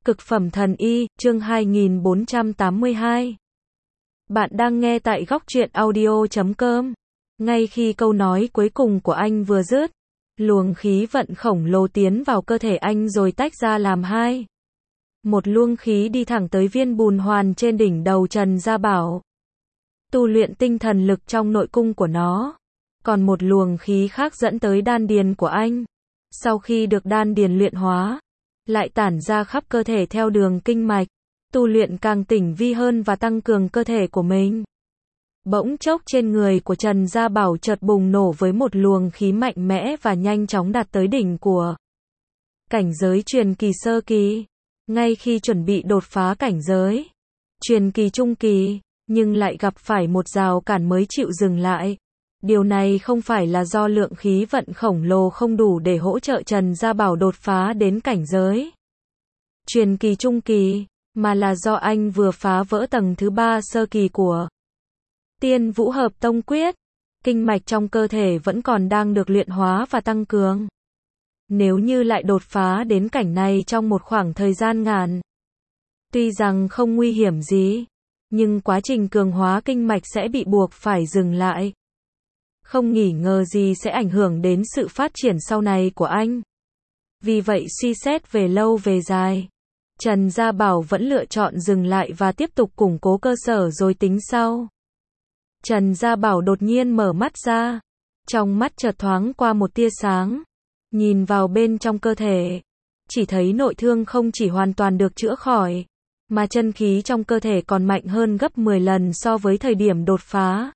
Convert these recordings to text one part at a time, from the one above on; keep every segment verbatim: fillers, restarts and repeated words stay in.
Cực phẩm thần y, chương hai nghìn bốn trăm tám mươi hai. Bạn đang nghe tại góc truyện audio chấm com. Ngay khi câu nói cuối cùng của anh vừa dứt, luồng khí vận khổng lồ tiến vào cơ thể anh rồi tách ra làm hai. Một luồng khí đi thẳng tới viên bùn hoàn trên đỉnh đầu Trần Gia Bảo, tu luyện tinh thần lực trong nội cung của nó. Còn một luồng khí khác dẫn tới đan điền của anh. Sau khi được đan điền luyện hóa, lại tản ra khắp cơ thể theo đường kinh mạch, tu luyện càng tinh vi hơn và tăng cường cơ thể của mình. Bỗng chốc trên người của Trần Gia Bảo chợt bùng nổ với một luồng khí mạnh mẽ và nhanh chóng đạt tới đỉnh của cảnh giới truyền kỳ sơ kỳ. Ngay khi chuẩn bị đột phá cảnh giới truyền kỳ trung kỳ, nhưng lại gặp phải một rào cản mới chịu dừng lại. Điều này không phải là do lượng khí vận khổng lồ không đủ để hỗ trợ Trần Gia Bảo đột phá đến cảnh giới truyền kỳ trung kỳ, mà là do anh vừa phá vỡ tầng thứ ba sơ kỳ của Tiên Vũ Hợp Tông Quyết. Kinh mạch trong cơ thể vẫn còn đang được luyện hóa và tăng cường. Nếu như lại đột phá đến cảnh này trong một khoảng thời gian ngắn, tuy rằng không nguy hiểm gì, nhưng quá trình cường hóa kinh mạch sẽ bị buộc phải dừng lại. Không nghi ngờ gì sẽ ảnh hưởng đến sự phát triển sau này của anh. Vì vậy suy xét về lâu về dài, Trần Gia Bảo vẫn lựa chọn dừng lại và tiếp tục củng cố cơ sở rồi tính sau. Trần Gia Bảo đột nhiên mở mắt ra. Trong mắt chợt thoáng qua một tia sáng. Nhìn vào bên trong cơ thể, chỉ thấy nội thương không chỉ hoàn toàn được chữa khỏi, mà chân khí trong cơ thể còn mạnh hơn gấp mười lần so với thời điểm đột phá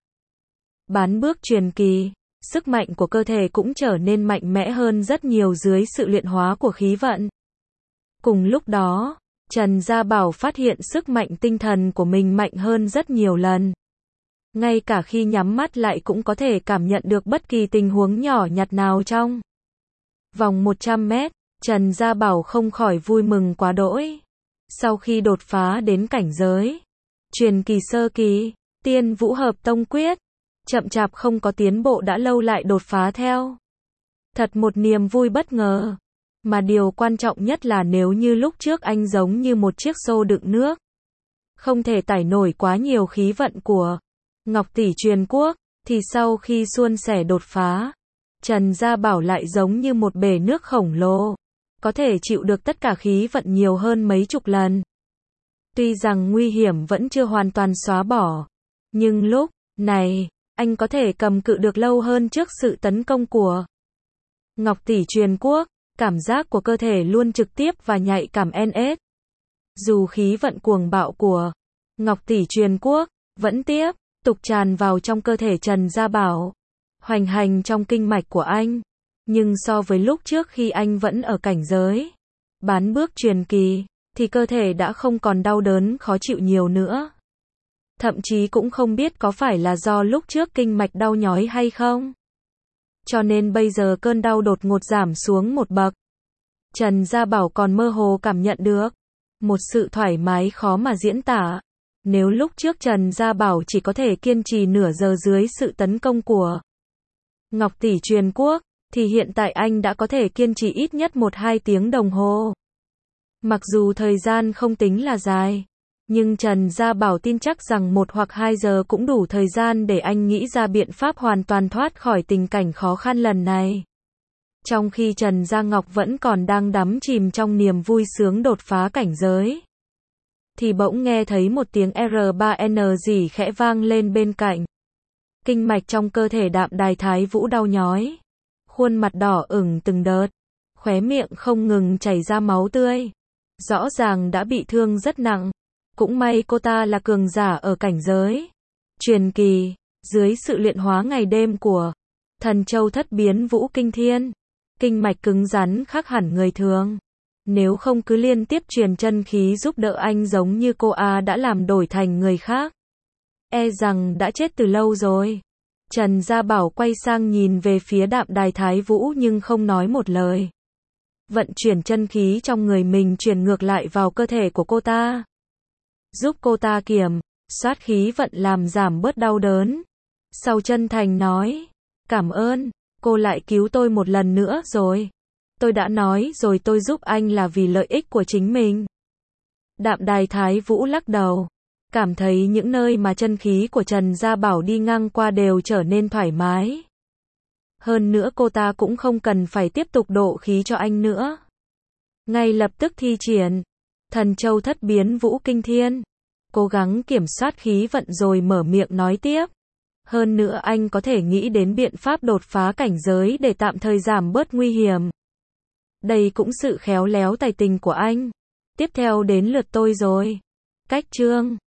bán bước truyền kỳ. Sức mạnh của cơ thể cũng trở nên mạnh mẽ hơn rất nhiều dưới sự luyện hóa của khí vận. Cùng lúc đó, Trần Gia Bảo phát hiện sức mạnh tinh thần của mình mạnh hơn rất nhiều lần. Ngay cả khi nhắm mắt lại cũng có thể cảm nhận được bất kỳ tình huống nhỏ nhặt nào trong vòng một trăm mét. Trần Gia Bảo không khỏi vui mừng quá đỗi. Sau khi đột phá đến cảnh giới truyền kỳ sơ kỳ, Tiên Vũ Hợp Tông Quyết, chậm chạp không có tiến bộ đã lâu lại đột phá theo. Thật một niềm vui bất ngờ. Mà điều quan trọng nhất là nếu như lúc trước anh giống như một chiếc xô đựng nước, không thể tải nổi quá nhiều khí vận của Ngọc Tỷ Truyền Quốc, thì sau khi suôn sẻ đột phá, Trần Gia Bảo lại giống như một bể nước khổng lồ, có thể chịu được tất cả khí vận nhiều hơn mấy chục lần. Tuy rằng nguy hiểm vẫn chưa hoàn toàn xóa bỏ, nhưng lúc này, anh có thể cầm cự được lâu hơn trước sự tấn công của Ngọc Tỷ Truyền Quốc. Cảm giác của cơ thể luôn trực tiếp và nhạy cảm en ét. Dù khí vận cuồng bạo của Ngọc Tỷ Truyền Quốc vẫn tiếp tục tràn vào trong cơ thể Trần Gia Bảo, hoành hành trong kinh mạch của anh, nhưng so với lúc trước khi anh vẫn ở cảnh giới bán bước truyền kỳ, thì cơ thể đã không còn đau đớn khó chịu nhiều nữa. Thậm chí cũng không biết có phải là do lúc trước kinh mạch đau nhói hay không. Cho nên bây giờ cơn đau đột ngột giảm xuống một bậc. Trần Gia Bảo còn mơ hồ cảm nhận được một sự thoải mái khó mà diễn tả. Nếu lúc trước Trần Gia Bảo chỉ có thể kiên trì nửa giờ dưới sự tấn công của Ngọc Tỷ Truyền Quốc, thì hiện tại anh đã có thể kiên trì ít nhất một hai tiếng đồng hồ. Mặc dù thời gian không tính là dài, nhưng Trần Gia Bảo tin chắc rằng một hoặc hai giờ cũng đủ thời gian để anh nghĩ ra biện pháp hoàn toàn thoát khỏi tình cảnh khó khăn lần này. Trong khi Trần Gia Ngọc vẫn còn đang đắm chìm trong niềm vui sướng đột phá cảnh giới, thì bỗng nghe thấy một tiếng R ba N gì khẽ vang lên bên cạnh. Kinh mạch trong cơ thể Đạm Đài Thái Vũ đau nhói, khuôn mặt đỏ ửng từng đợt, khóe miệng không ngừng chảy ra máu tươi. Rõ ràng đã bị thương rất nặng. Cũng may cô ta là cường giả ở cảnh giới truyền kỳ, dưới sự luyện hóa ngày đêm của Thần Châu Thất Biến Vũ Kinh Thiên, kinh mạch cứng rắn khác hẳn người thường. Nếu không cứ liên tiếp truyền chân khí giúp đỡ anh giống như cô A đã làm đổi thành người khác, e rằng đã chết từ lâu rồi. Trần Gia Bảo quay sang nhìn về phía Đạm Đài Thái Vũ nhưng không nói một lời. Vận chuyển chân khí trong người mình truyền ngược lại vào cơ thể của cô ta, giúp cô ta kiểm soát khí vận làm giảm bớt đau đớn. Sau chân thành nói, cảm ơn, cô lại cứu tôi một lần nữa rồi. Tôi đã nói rồi tôi giúp anh là vì lợi ích của chính mình. Đạm Đài Thái Vũ lắc đầu, cảm thấy những nơi mà chân khí của Trần Gia Bảo đi ngang qua đều trở nên thoải mái. Hơn nữa cô ta cũng không cần phải tiếp tục độ khí cho anh nữa. Ngay lập tức thi triển Thần Châu Thất Biến Vũ Kinh Thiên, cố gắng kiểm soát khí vận rồi mở miệng nói tiếp. Hơn nữa anh có thể nghĩ đến biện pháp đột phá cảnh giới để tạm thời giảm bớt nguy hiểm. Đây cũng sự khéo léo tài tình của anh. Tiếp theo đến lượt tôi rồi. Cách chương